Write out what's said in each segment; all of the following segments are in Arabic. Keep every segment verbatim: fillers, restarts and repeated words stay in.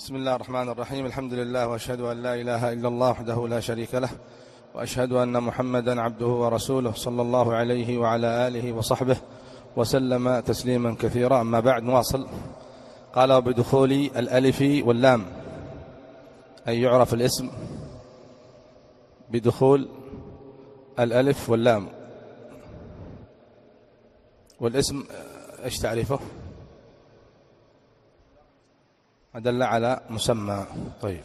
بسم الله الرحمن الرحيم. الحمد لله وأشهد أن لا إله إلا الله وحده لا شريك له، وأشهد أن محمدا عبده ورسوله صلى الله عليه وعلى آله وصحبه وسلم تسليما كثيرا. أما بعد، نواصل. قال: وبدخول الألف واللام، أي يعرف الاسم بدخول الألف واللام. والاسم ايش تعريفه؟ أدل على مسمى. طيب،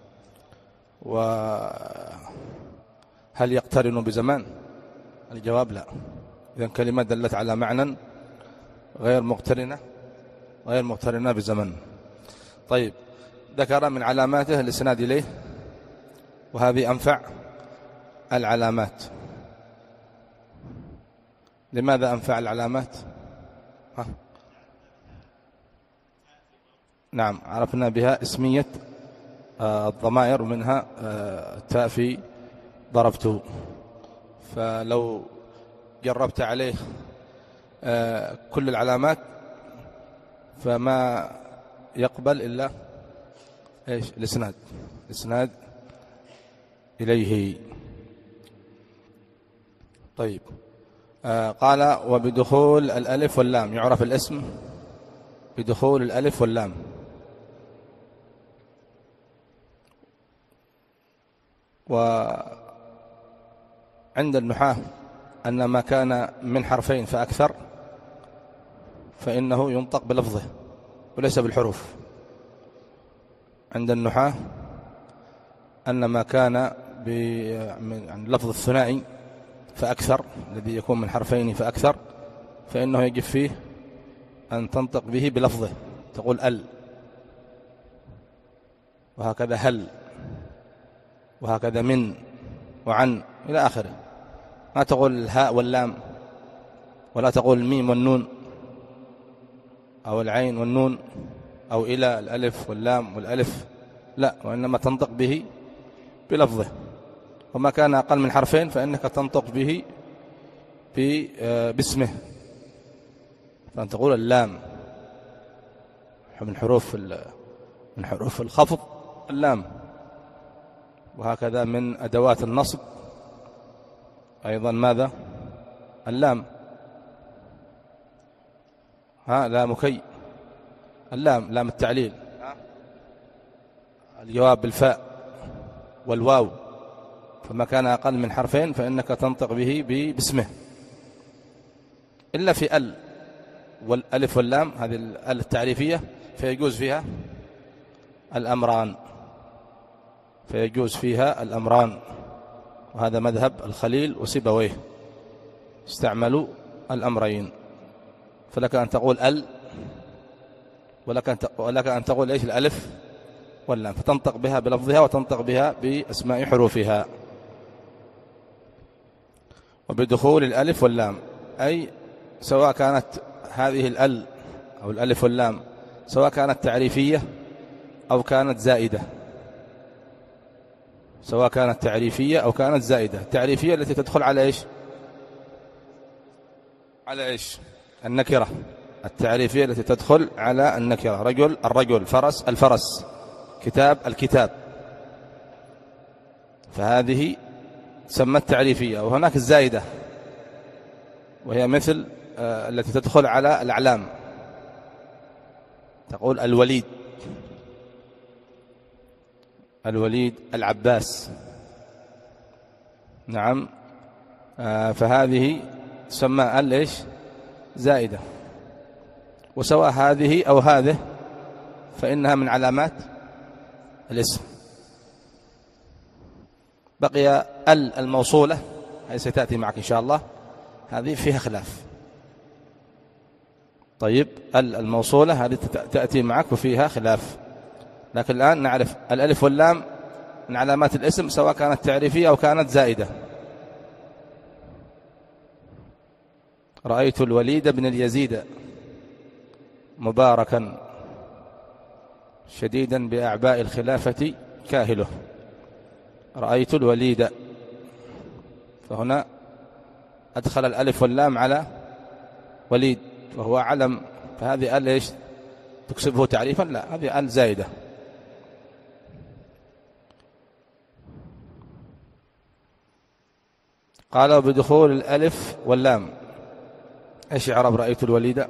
وهل يقترن بزمان؟ الجواب لا. إذن كلمة دلت على معنى غير مقترنة غير مقترنة بزمن. طيب، ذكر من علاماته الإسناد إليه، وهذه أنفع العلامات. لماذا أنفع العلامات؟ ها؟ نعم، عرفنا بها اسمية الضمائر، ومنها التاء في ضربته. فلو جربت عليه كل العلامات فما يقبل إلا إيش؟ الإسناد الإسناد إليه. طيب، قال: وبدخول الألف واللام يعرف الاسم بدخول الألف واللام. وعند النحاة أن ما كان من حرفين فأكثر فإنه ينطق بلفظه وليس بالحروف. عند النحاة أن ما كان باللفظ الثنائي فأكثر، الذي يكون من حرفين فأكثر، فإنه يجب فيه أن تنطق به بلفظه، تقول ال، وهكذا هل، وهكذا من وعن إلى آخره. ما تقول الهاء واللام، ولا تقول الميم والنون، أو العين والنون، أو إلى الألف واللام والألف، لا، وإنما تنطق به بلفظه. وما كان أقل من حرفين فإنك تنطق به باسمه، فأن تقول اللام، من حروف من حروف الخفض اللام. وهكذا من أدوات النصب أيضا ماذا؟ اللام. ها، لام كي، اللام لام التعليل. الجواب بالفاء والواو، فما كان أقل من حرفين فإنك تنطق به باسمه، إلا في ال والألف واللام، هذه ال التعريفية، فيجوز فيها الأمران فيجوز فيها الأمران وهذا مذهب الخليل وسيبويه، استعملوا الأمرين. فلك أن تقول ال، ولك أن تقول إيش؟ الألف واللام، فتنطق بها بلفظها وتنطق بها بأسماء حروفها. وبدخول الألف واللام، أي سواء كانت هذه الأل أو الألف واللام سواء كانت تعريفية أو كانت زائدة سواء كانت تعريفية أو كانت زائدة. التعريفية التي تدخل على إيش؟ على إيش؟ النكرة. التعريفية التي تدخل على النكرة، رجل الرجل، فرس الفرس، كتاب الكتاب، فهذه سمت تعريفية. وهناك الزائدة، وهي مثل آه التي تدخل على الأعلام، تقول الوليد الوليد العباس. نعم، آه فهذه تسمى ال إيش؟ زائدة. وسواء هذه أو هذه فإنها من علامات الاسم. بقي ال الموصولة، هي ستأتي معك إن شاء الله، هذه فيها خلاف. طيب، ال الموصولة هذه تأتي معك وفيها خلاف، لكن الآن نعرف الألف واللام من علامات الاسم سواء كانت تعريفية أو كانت زائدة. رأيت الوليد بن اليزيد مباركا شديدا بأعباء الخلافة كاهله. رأيت الوليد، فهنا أدخل الألف واللام على وليد وهو علم، فهذه ال إيش؟ تكسبه تعريفا؟ لا، هذه ال زائدة. قال بدخول الألف واللام. إيش إعراب رأيت الوليد؟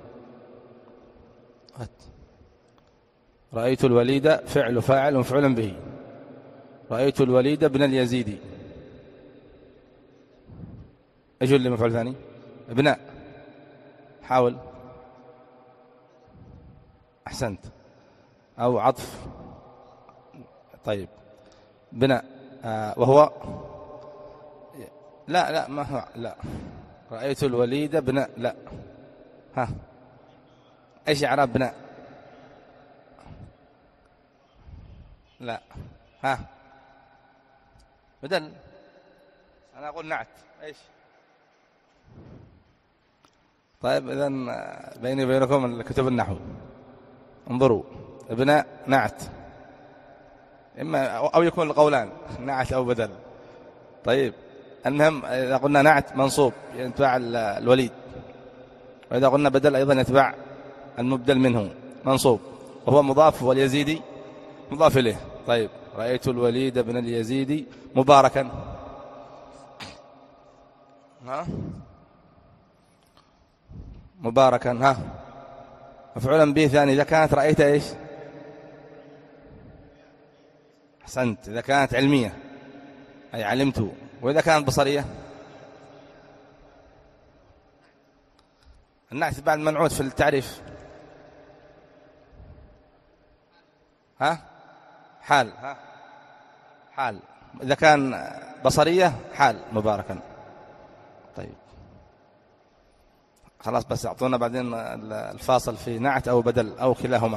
رأيت الوليد فعل فاعل ومفعول به. رأيت الوليد ابن اليزيدي. إيش اللي مفعول ثاني؟ ابناء. حاول. أحسنت. أو عطف. طيب بناء. آه وهو لا لا ما هو لا. رأيت الوليد بناء لا. ها إيش إعراب بناء؟ لا. ها بدل. أنا أقول نعت. إيش؟ طيب إذن بيني وبينكم كتب النحو. انظروا بناء نعت، إما أو يكون القولان نعت أو بدل. طيب المهم إذا قلنا نعت منصوب يتبع الوليد، وإذا قلنا بدل أيضا يتبع المبدل منه منصوب، وهو مضاف واليزيدي مضاف إليه. طيب رأيت الوليد بن اليزيدي مباركا. ها مباركا. ها مفعولا به ثاني إذا كانت رأيت إيش؟ أحسنت. إذا كانت علمية أي علمت. وإذا كانت بصرية النعت بعد منعوت في التعريف. ها حال. ها حال. إذا كان بصرية حال مباركا. طيب خلاص بس أعطونا بعدين الفاصل في نعت أو بدل أو كلاهما.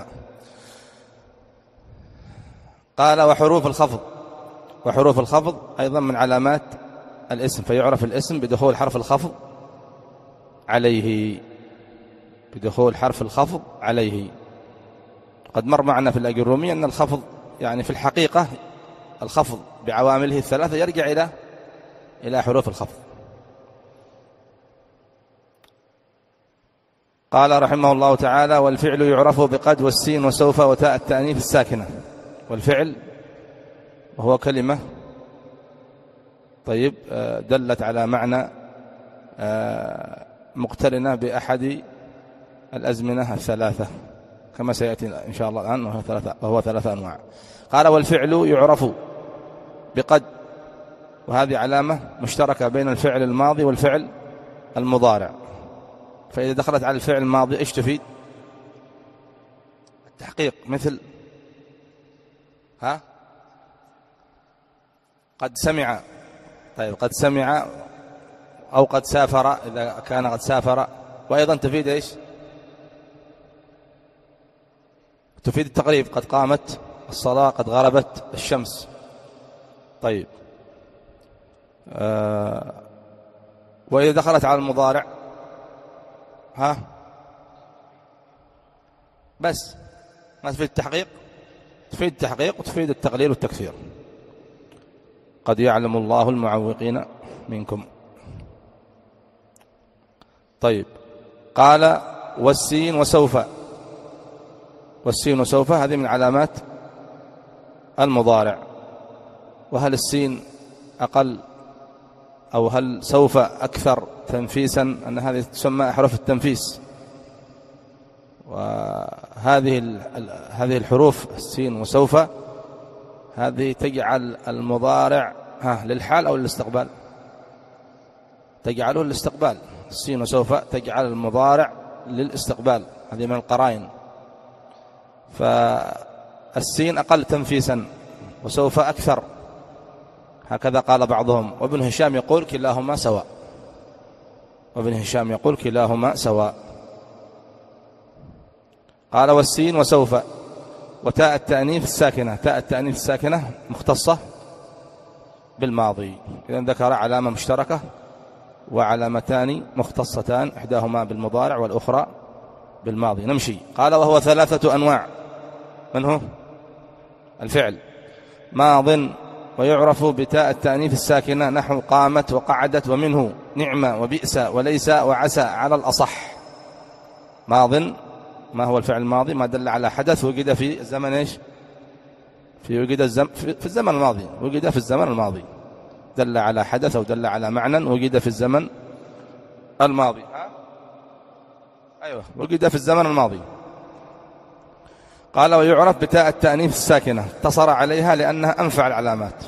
قال وحروف الخفض. وحروف الخفض أيضا من علامات الاسم، فيعرف الاسم بدخول حرف الخفض عليه. بدخول حرف الخفض عليه. قد مر معنا في الأجرومية أن الخفض يعني في الحقيقة الخفض بعوامله الثلاثة يرجع إلى إلى حروف الخفض. قال رحمه الله تعالى والفعل يعرف بقد والسين وسوف وتاء التأنيث الساكنة. والفعل وهو كلمة طيب دلت على معنى مقترنة بأحد الأزمنة الثلاثة كما سيأتي إن شاء الله الآن، وهو ثلاثة, وهو ثلاثة أنواع. قال والفعل يعرف بقد، وهذه علامة مشتركة بين الفعل الماضي والفعل المضارع. فإذا دخلت على الفعل الماضي إيش تفيد؟ التحقيق. مثل ها قد سمع. طيب قد سمع أو قد سافر إذا كان قد سافر. وأيضا تفيد إيش؟ تفيد التقريب. قد قامت الصلاة، قد غربت الشمس. طيب آه وإذا دخلت على المضارع ها بس ما تفيد التحقيق، تفيد التحقيق وتفيد التقليل والتكثير. قد يعلم الله المعوقين منكم. طيب قال والسين وسوف. والسين وسوف هذه من علامات المضارع. وهل السين أقل أو هل سوف أكثر تنفيسا؟ أن هذه تسمى أحرف التنفيس. وهذه هذه الحروف السين وسوف هذه تجعل المضارع ها للحال أو للاستقبال؟ تجعله للاستقبال. السين وسوف تجعل المضارع للاستقبال، هذه من القرائن. فالسين أقل تنفيسا وسوف أكثر، هكذا قال بعضهم. وابن هشام يقول كلاهما سواء. وابن هشام يقول كلاهما سواء. قال والسين وسوف وتاء التأنيث الساكنة. تاء التأنيث الساكنة مختصة بالماضي. إذن ذكر علامة مشتركة وعلامتان مختصتان، إحداهما بالمضارع والأخرى بالماضي. نمشي. قال وهو ثلاثة أنواع. من هو؟ الفعل ماض ويعرف بتاء التأنيث الساكنة نحو قامت وقعدت ومنه نعمة وبئس وليس وعسى على الأصح. ماض ما هو الفعل الماضي؟ ما دل على حدث وجد في الزمن إيش؟ في وجد الزم في الزمن الماضي، وجد في الزمن الماضي. دل على حدث أو دل على معنى وجد في الزمن الماضي. ها؟ أيوة، وجد في الزمن الماضي. قال ويعرف بتاء التأنيث الساكنة، اقتصر عليها لأنها أنفع العلامات،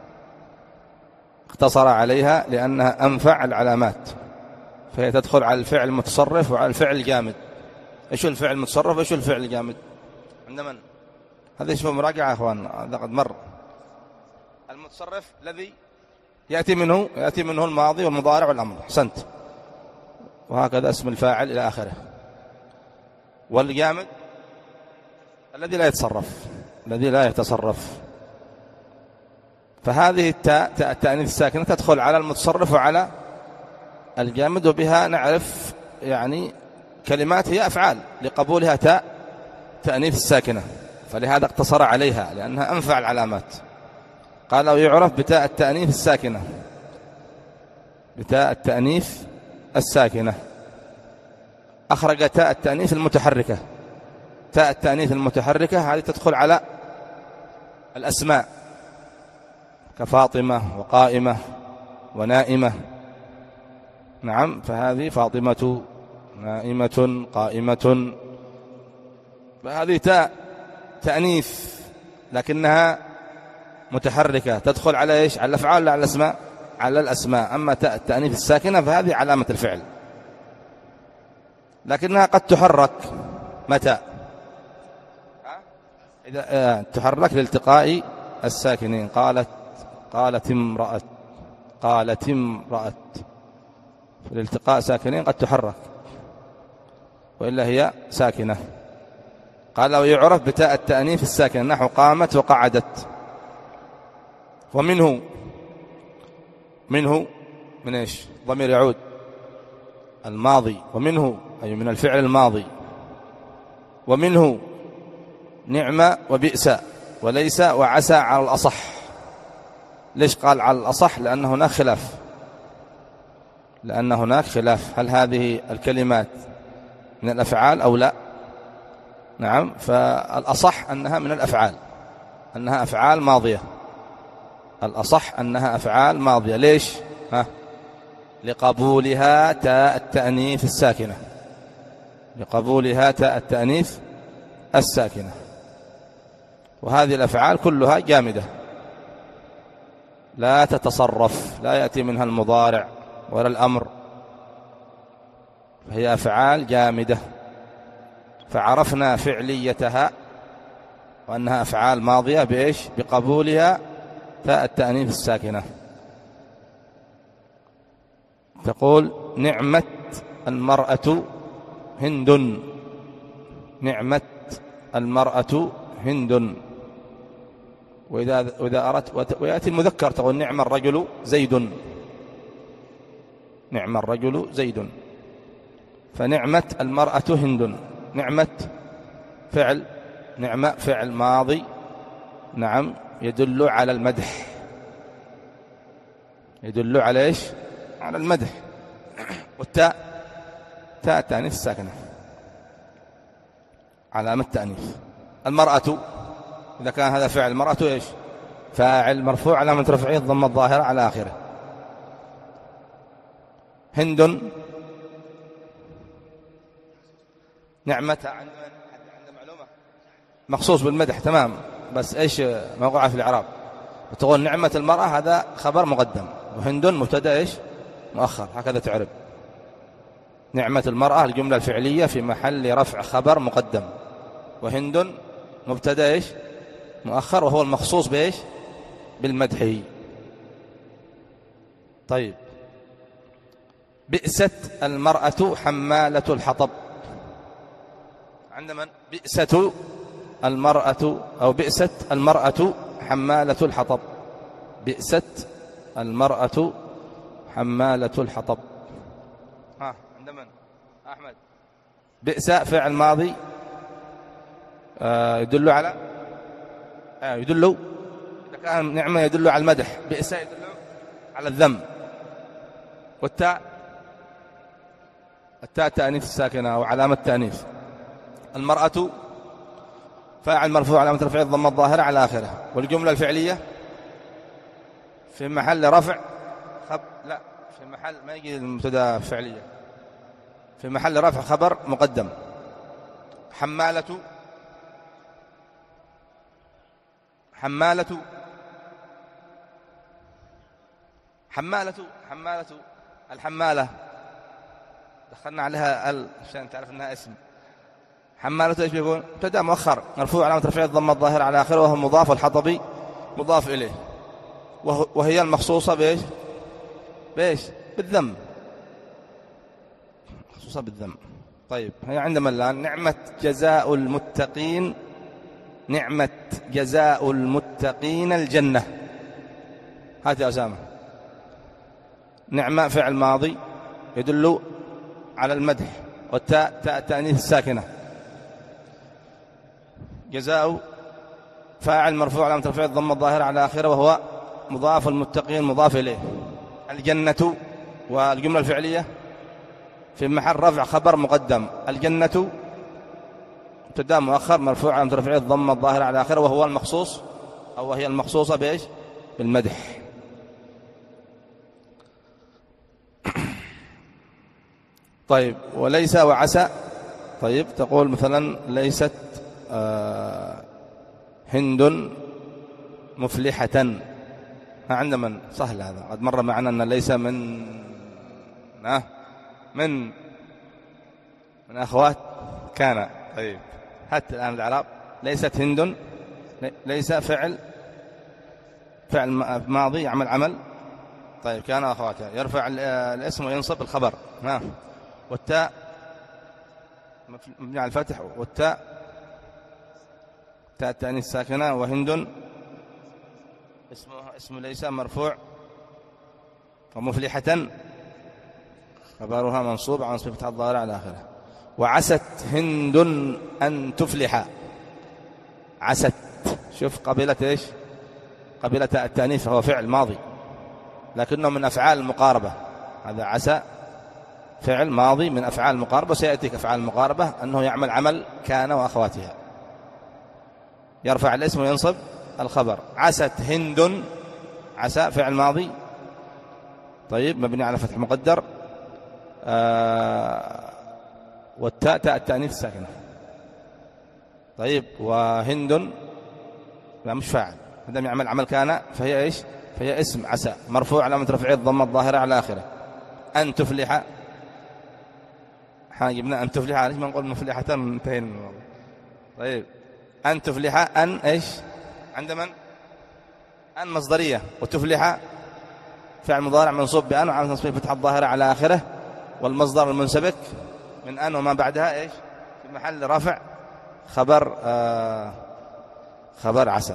اقتصر عليها لأنها أنفع العلامات، فهي تدخل على الفعل المتصرف وعلى الفعل الجامد. إيش الفعل المتصرف وإيش الفعل الجامد؟ عند من؟ هذا اسمه مراجعة يا أخوان، هذا قد مر. المتصرف الذي يأتي منه يأتي منه الماضي والمضارع والأمر، أحسنت، وهكذا اسم الفاعل إلى آخره. والجامد الذي لا يتصرف، الذي لا يتصرف. فهذه التاء تاء التأنيث الساكنة تدخل على المتصرف وعلى الجامد، وبها نعرف يعني كلمات هي أفعال لقبولها تاء تأنيث الساكنة، فلهذا اقتصر عليها لأنها أنفع العلامات. قال ويعرف بتاء التأنيث الساكنة، بتاء التأنيث الساكنة. أخرج تاء التأنيث المتحركة. تاء التأنيث المتحركة هذه تدخل على الأسماء كفاطمة وقائمة ونائمة. نعم، فهذه فاطمة، نائمة، قائمة، فهذه تاء تأنيث لكنها متحركة، تدخل على إيش؟ على الأفعال ولا على الأسماء؟ على الأسماء. أما تاء التأنيث الساكنة فهذه علامة الفعل، لكنها قد تحرك. متى؟ إذا تحرك لالتقاء الساكنين. قالت قالت امرأة، قالت امرأة، لالتقاء ساكنين قد تحرك، وإلا هي ساكنة. قال ويعرف بتاء التأنيث الساكنة نحو قامت وقعدت. ومنه، منه من إيش؟ ضمير يعود الماضي، ومنه أي من الفعل الماضي. ومنه نعمة وبئس وليس وعسى على الأصح. ليش قال على الأصح؟ لأن هناك خلاف، لأن هناك خلاف هل هذه الكلمات من الأفعال أو لا. نعم، فالأصح أنها من الأفعال، أنها أفعال ماضية. الأصح أنها أفعال ماضية. ليش؟ ها؟ لقبولها تاء التأنيث الساكنة، لقبولها تاء التأنيث الساكنة. وهذه الأفعال كلها جامدة لا تتصرف، لا يأتي منها المضارع ولا الأمر، فهي أفعال جامدة. فعرفنا فعليتها وأنها أفعال ماضية بإيش؟ بقبولها تاء التأنيث الساكنة. تقول نعمت المرأة هند، نعمت المرأة هند. وإذا وإذا أردت ويأتي المذكر تقول نعم الرجل زيد، نعم الرجل زيد. فنعمت المرأة هند، نعمت فعل، نعمة فعل ماضي، نعم، يدل على المدح، يدل على إيش؟ على المدح. والتاء تاء التأنيث الساكنة علامة التأنيث. المرأة إذا كان هذا فعل، المرأة إيش؟ فاعل مرفوع علامة رفعه الضمة الظاهرة على آخره. هند نعمتها عند معلومة مخصوص بالمدح، تمام، بس إيش موقعها في الإعراب؟ وتقول نعمة المرأة هذا خبر مقدم، وهند مبتدأ إيش؟ مؤخر، هكذا تعرب. نعمة المرأة الجملة الفعلية في محل رفع خبر مقدم، وهند مبتدأ إيش؟ مؤخر، وهو المخصوص بإيش؟ بالمدح. طيب، بئست المرأة حمالة الحطب. عند من؟ بئست المرأة أو بئست المرأة حمالة الحطب. بئست المرأة حمالة الحطب. ها، عند من؟ أحمد. بئس فعل ماضي آه يدل على آه يدل إذا كان نعمة يدل على المدح، بئس يدل على الذم. والتاء التاء تأنيث الساكنة وعلامة تأنيث. المرأة فاعل مرفوع علامة رفعه الضمة الظاهرة على آخره. والجملة الفعلية في محل رفع خب... لا في محل ما يجي المبتدا فعلية، في محل رفع خبر مقدم. حمالة، حمالة، حمالة، حمالة، الحمالة دخلنا عليها ال عشان تعرف انها اسم. حمالة ايش بيكون؟ مبتدا مؤخر مرفوع علامة رفعه الضمة الظاهرة على آخره وهو مضاف، والحطبي مضاف إليه، وهي المخصوصة بإيش؟ بإيش؟ بالذم، مخصوصة بالذم. طيب هي عندما الآن نعمة جزاء المتقين، نعمة جزاء المتقين الجنة. هات يا أسامة. نعمة فعل ماضي يدل على المدح، والتاء تاء التأنيث الساكنة. جزاء فاعل مرفوع علامة رفعه الضمة الظاهرة على آخره وهو مضاف، المتقين مضاف إليه. الجنة والجملة الفعلية في محل رفع خبر مقدم. الجنة مبتدا مؤخر مرفوع علامة رفعه الضمة الظاهرة على آخره وهو المخصوص أو وهي المخصوصة بإيش؟ بالمدح. طيب وليس وعسى. طيب تقول مثلا ليست آه هند مفلحة. عند من سهل هذا، قد مر معنا أن ليس من آه من من أخوات كان. طيب حتى الآن الإعراب ليست هند، ليس فعل فعل ماضي يعمل عمل. طيب كان أخواتها يرفع الاسم وينصب الخبر. ها والتاء مبني على الفتح، والتاء تاء التأنيث الساكنة. وهند اسمه اسم ليس مرفوع، ومفلحة خبرها منصوب على نصب فتح الظاهرة على آخره. وعست هند أن تفلح. عست، شوف قبيلة إيش؟ قبيلة التأنيث، فهو فعل ماضي لكنه من أفعال المقاربة. هذا عسى فعل ماضي من أفعال المقاربة، سيأتيك أفعال المقاربة أنه يعمل عمل كان وأخواتها، يرفع الاسم وينصب الخبر. عست هند، عسى فعل ماضي طيب مبني على فتح مقدر، آه والتاء تاء التأنيث الساكنة. طيب وهند لا مش فاعل، ما دام يعمل عمل كان فهي ايش؟ فهي اسم عسى مرفوع علامة رفعه الضمة الظاهرة على آخره. أن تفلح، جبنا أن تفلح، ليش ما نقول مفلحة؟ انتهينا من الموضوع. طيب أن تفلح، أن إيش عند من؟ أن مصدرية، وتفلح فعل مضارع منصوب بأن وعلامة نصبه فتح الظاهرة على آخره، والمصدر المنسبك من أن وما بعدها إيش؟ في محل رفع خبر آه خبر عسى.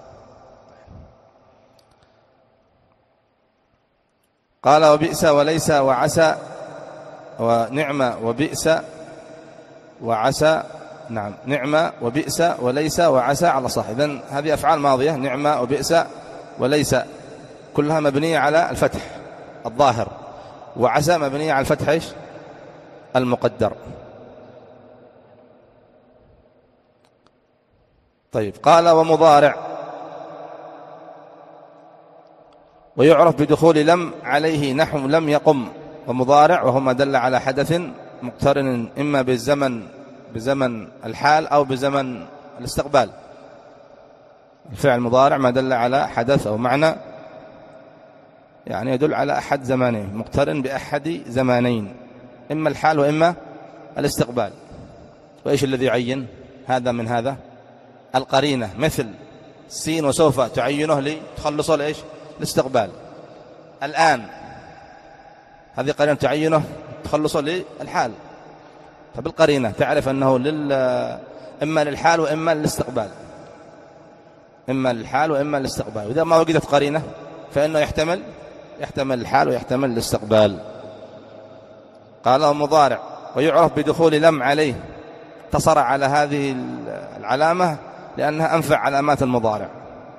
قال وبئس وليس وعسى ونعمة وبئس وعسى. نعم نعمة وبئس وليس وعسى على صح. إذن هذه أفعال ماضية، نعمة وبئس وليس كلها مبنية على الفتح الظاهر، وعسى مبنية على الفتح إيش؟ المقدر. طيب قال ومضارع ويعرف بدخول لم عليه نحو لم يقم. ومضارع وهو ما دل على حدث مقترن إما بالزمن بزمن الحال أو بزمن الاستقبال. الفعل مضارع ما دل على حدث أو معنى، يعني يدل على أحد زمانين، مقترن بأحد زمانين، إما الحال وإما الاستقبال. وإيش الذي يعين هذا من هذا؟ القرينة، مثل سين وسوف تعينه لتخلصه لإيش؟ الاستقبال. الآن هذه قرينة تعينه تخلصه للحال، فبالقرينة تعرف أنه لل... إما للحال وإما للاستقبال، إما للحال وإما للاستقبال. وإذا ما وجدت قرينة فإنه يحتمل يحتمل الحال ويحتمل الاستقبال. قال ومضارع ويعرف بدخول لم عليه، اقتصر على هذه العلامة لأنها أنفع علامات المضارع.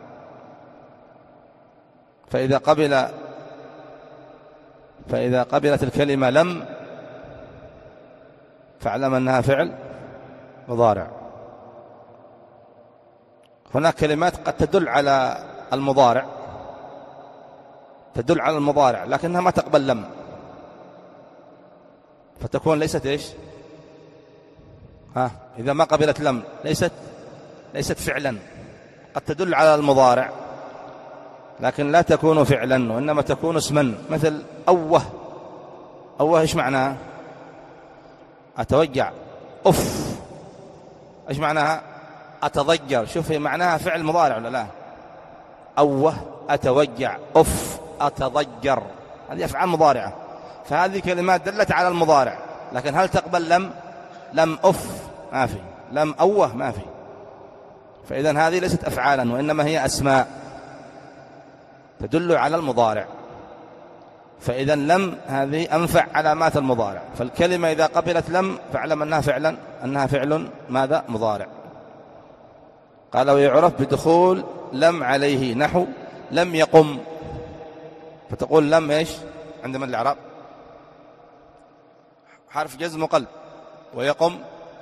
فإذا قبل فإذا قبلت الكلمة لم فاعلم أنها فعل مضارع. هناك كلمات قد تدل على المضارع تدل على المضارع لكنها ما تقبل لم، فتكون ليست إيش؟ ها إذا ما قبلت لم ليست ليست فعلا. قد تدل على المضارع لكن لا تكون فعلا، وإنما تكون اسما، مثل أوه. أوه إيش معناها؟ أتوجع. أف إيش معناها؟ أتضجر. شوف هي معناها فعل مضارع ولا لا؟ أوه أتوجع، أف أتضجر، هذه أفعال مضارعة، فهذه كلمات دلت على المضارع. لكن هل تقبل لم؟ لم أف ما في، لم أوه ما في. فإذن هذه ليست أفعالا وإنما هي أسماء تدل على المضارع. فإذن لم هذه أنفع علامات المضارع. فالكلمة إذا قبلت لم فاعلم أنها فعلا أنها فعل ماذا؟ مضارع. قال ويعرف بدخول لم عليه، نحو لم يقم. فتقول لم إيش عند من الإعراب؟ حرف جزم وقلب. ويقم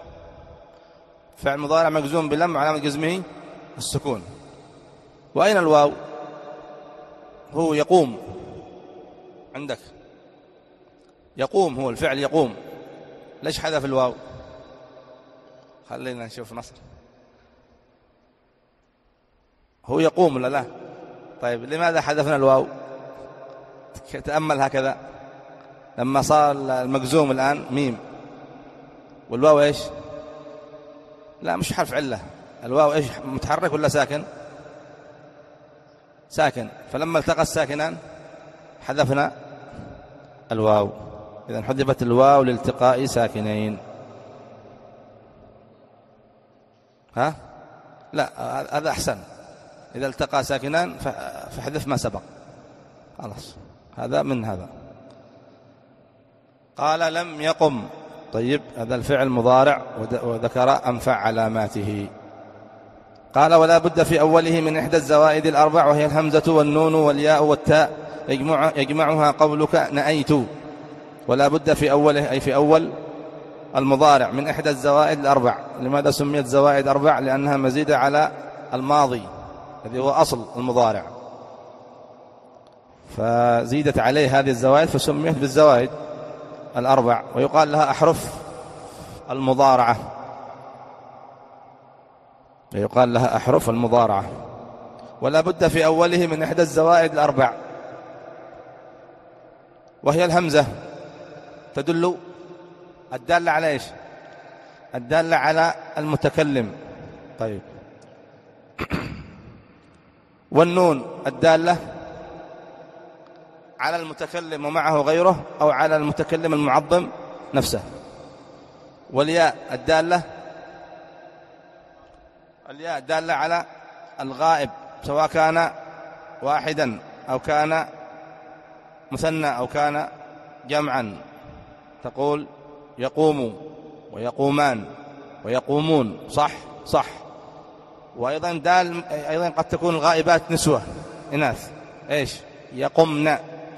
فعل مضارع مجزوم بلم، علامة جزمه السكون. وأين الواو؟ هو يقوم عندك، يقوم هو الفعل يقوم، ليش حذف الواو؟ خلينا نشوف نصر. هو يقوم ولا لا؟ طيب لماذا حذفنا الواو؟ تأمل هكذا، لما صار المجزوم الآن ميم والواو إيش؟ لا مش حرف علة. الواو إيش، متحرك ولا ساكن؟ ساكن. فلما التقى الساكنان حذفنا الواو. إذن حذفت الواو لالتقاء ساكنين. ها؟ لا هذا أحسن، إذا التقى ساكنان فحذف ما سبق، خلاص هذا من هذا. قال لم يقم. طيب هذا الفعل مضارع وذكر أنفع علاماته. قال ولا بد في أوله من إحدى الزوائد الأربع، وهي الهمزة والنون والياء والتاء، يجمع يجمعها قولك نأيت. ولا بد في أوله أي في أول المضارع من إحدى الزوائد الأربع. لماذا سميت زوائد أربع؟ لأنها مزيدة على الماضي الذي هو أصل المضارع، فزيدت عليه هذه الزوائد فسميت بالزوائد الأربع. ويقال لها أحرف المضارعة، يقال لها أحرف المضارعة. ولا بد في أوله من إحدى الزوائد الأربع، وهي الهمزة تدل الدالة على إيش؟ الدالة على المتكلم. طيب والنون الدالة على المتكلم ومعه غيره أو على المتكلم المعظم نفسه. والياء الدالة الياء دالة على الغائب سواء كان واحدا أو كان مثنى أو كان جمعا. تقول يقوم ويقومان ويقومون، صح صح. وأيضا دال أيضا قد تكون الغائبات نسوة إناث، إيش؟ يقمن.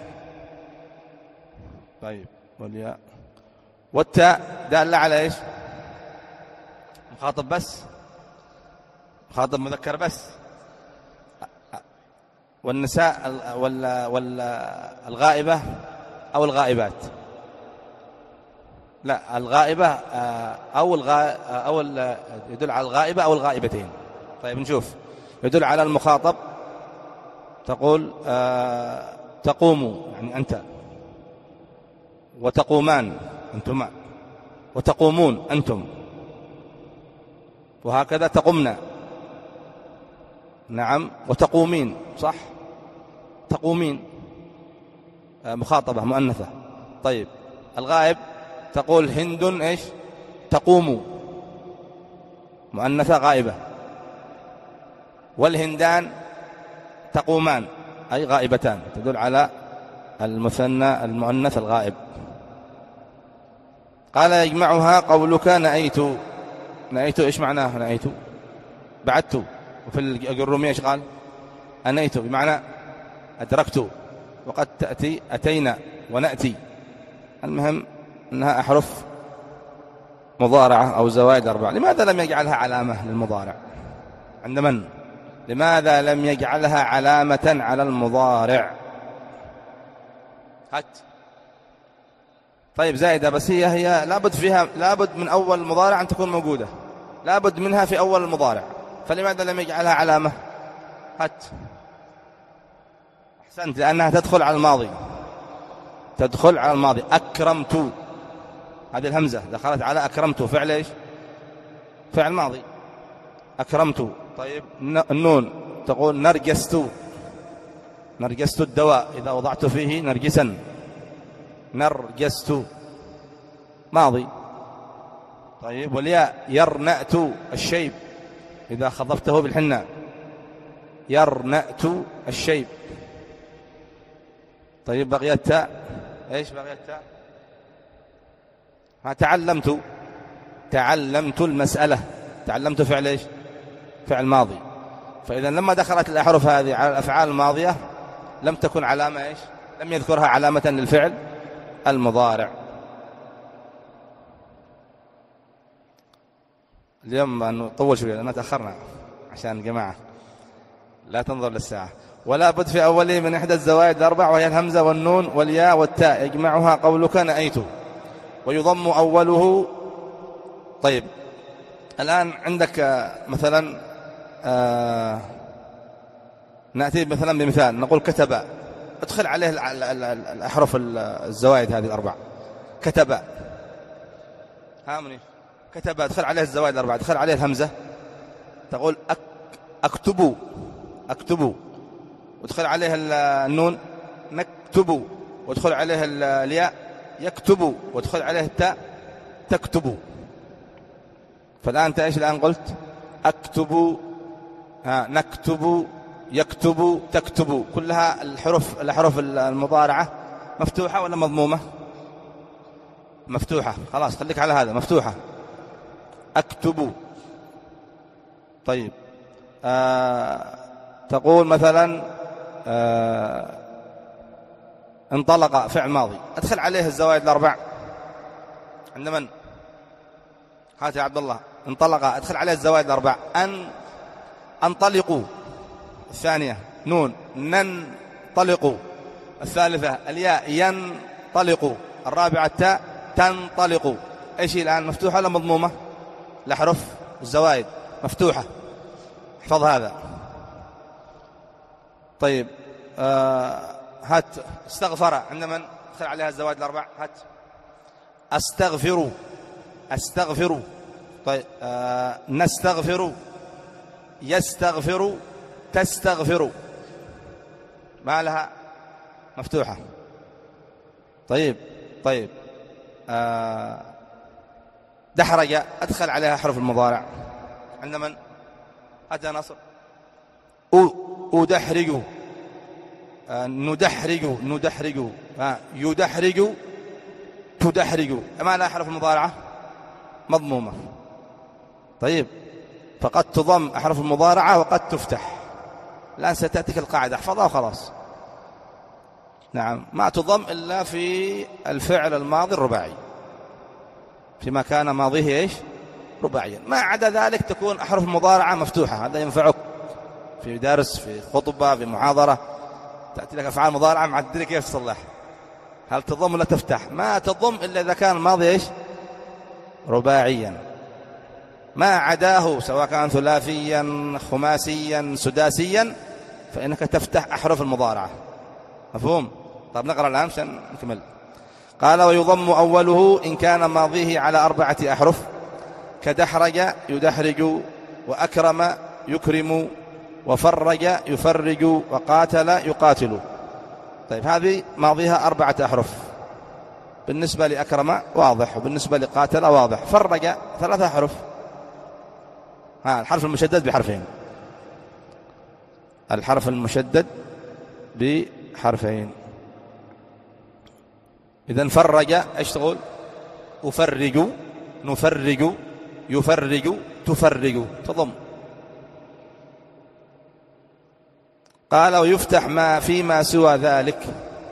طيب والياء والتاء دالة على إيش؟ مخاطب بس، مخاطب مذكر بس. والنساء والغائبة أو الغائبات، لا الغائبة أو الغا أو يدل على الغائبة أو الغائبتين. طيب نشوف، يدل على المخاطب تقول تقوم يعني أنت، وتقومان أنتما، وتقومون أنتم، وهكذا تقمنا نعم، وتقومين صح، تقومين مخاطبة مؤنثة. طيب الغائب تقول هند إيش؟ تقوم مؤنثة غائبة. والهندان تقومان أي غائبتان، تدل على المثنى المؤنث الغائب. قال يجمعها قولك نأيت. نأيت إيش معناه؟ نأيت بعدت. وفي الجرومية إيش قال؟ أنيت بمعنى أدركت. وقد تأتي أتينا ونأتي. المهم أنها أحرف مضارعة أو زوائد أربعة. لماذا لم يجعلها علامة للمضارع عند من؟ لماذا لم يجعلها علامة على المضارع؟ هات. طيب زائدة، بس هي هي لابد فيها، لابد من أول المضارع أن تكون موجودة، لابد منها في أول المضارع، فلماذا لم يجعلها علامة؟ هات. أحسنت، لأنها تدخل على الماضي، تدخل على الماضي. أكرمت، هذه الهمزة دخلت على أكرمت، فعل إيش؟ فعل ماضي. أكرمت. طيب النون تقول نرجست، نرجست الدواء إذا وضعت فيه نرجسا، نرجست ماضي. طيب والياء يرنأت الشيب إذا خضبته بالحناء، يرنأت الشيب. طيب بقي التاء، ايش بقي التاء؟ ما تعلمت، تعلمت المسألة، تعلمت فعل ايش؟ فعل ماضي. فإذا لما دخلت الأحرف هذه على الأفعال الماضية لم تكن علامة ايش؟ لم يذكرها علامة للفعل المضارع. اليوم نطول شوية لأننا تأخرنا عشان الجماعة لا تنظر للساعة. ولا بد في أوله من إحدى الزوائد الأربع، وهي الهمزة والنون والياء والتاء، يجمعها قولك نأيت، ويضم أوله. طيب الآن عندك مثلا آه نأتي مثلا بمثال، نقول كتب، ادخل عليه الأحرف الزوائد هذه الأربع. كتب، هامني كتب، ادخل عليه الزوائد الأربع، ادخل عليه الهمزة تقول أك أكتب، أكتب، وادخل عليه النون نكتب، وادخل عليه الياء يكتب، وادخل عليه التاء تكتب. فالآن أنت إيش الآن قلت؟ أكتب، ها نكتب، يكتب، تكتب، كلها الحروف، الأحرف المضارعة مفتوحة ولا مضمومة؟ مفتوحة. خلاص خليك على هذا، مفتوحة. أكتب. طيب آه تقول مثلا آه انطلق، فعل ماضي، أدخل عليه الزوائد الأربع عند من؟ هات يا عبد الله. انطلق، أدخل عليه الزوائد الأربع. أن انطلقوا الثانية، نون ننطلق الثالثة، الياء ينطلق، الرابعة التاء تنطلق. ايش الآن؟ مفتوحة ولا مضمومة؟ الأحرف الزوائد مفتوحة، احفظ هذا. طيب آه هات استغفر، عند من؟ ادخل عليها الزوائد الأربع. هات أستغفر، أستغفر. طيب آه نستغفر، يستغفر، تستغفر، ما لها؟ مفتوحة. طيب طيب آه دحرج، أدخل عليها حرف المضارع عند من؟ هات يا ناصر. أدحرج، آه ندحرج، ندحرج، آه يدحرج، تدحرج، ما لها حرف المضارعة؟ مضمومة. طيب فقد تضم أحرف المضارعة وقد تفتح. الآن ستأتيك القاعدة، احفظها وخلاص. نعم، ما تضم إلا في الفعل الماضي الرباعي، فيما كان ماضيه إيش؟ رباعيا. ما عدا ذلك تكون أحرف المضارعة مفتوحة. هذا ينفعك في درس، في خطبة، في محاضرة، تأتي لك أفعال مضارعة مع تدري كيف تصلح، هل تضم ولا تفتح. ما تضم إلا إذا كان الماضي إيش؟ رباعيا. ما عداه سواء كان ثلاثيا، خماسيا، سداسيا، فإنك تفتح أحرف المضارعة. مفهوم؟ طيب نقرأ الآن عشان نكمل. قال ويضم أوله إن كان ماضيه على أربعة أحرف، كدحرج يدحرج، وأكرم يكرم، وفرج يفرج، وقاتل يقاتل. طيب هذه ماضيها أربعة أحرف. بالنسبة لأكرم واضح، وبالنسبة لقاتل واضح. فرج ثلاثة أحرف، ها الحرف المشدد بحرفين، الحرف المشدد بحرفين. إذن فرج ايش تقول؟ أفرج، نفرج، يفرج، تفرج، تضم. قال ويفتح ما فيما سوى ذلك،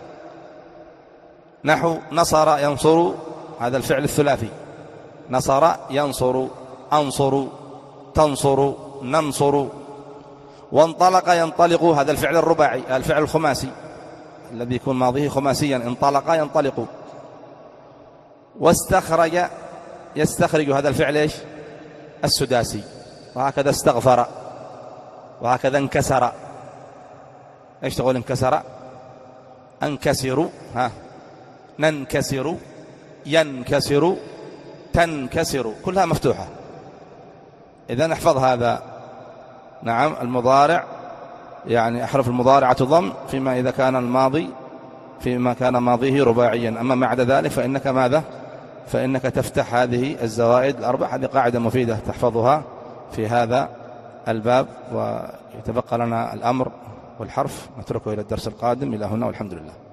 نحو نصر ينصر، هذا الفعل الثلاثي، نصر ينصر، أنصر، تنصر، ننصر. وانطلق ينطلق، هذا الفعل الرباعي، الفعل الخماسي، الذي يكون ماضيه خماسيا، انطلق ينطلق. واستخرج يستخرج، هذا الفعل ايش؟ السداسي. وهكذا استغفر، وهكذا انكسر. ايش تقول انكسر؟ انكسر، ها، ننكسر، ينكسر، تنكسر، كلها مفتوحة. إذن احفظ هذا. نعم، المضارع يعني أحرف المضارعة تضم فيما إذا كان الماضي فيما كان ماضيه رباعيا. أما ما عدا ذلك فإنك ماذا؟ فإنك تفتح هذه الزوائد الأربع. هذه قاعدة مفيدة تحفظها في هذا الباب. ويتبقى لنا الأمر والحرف، نتركه إلى الدرس القادم. إلى هنا والحمد لله.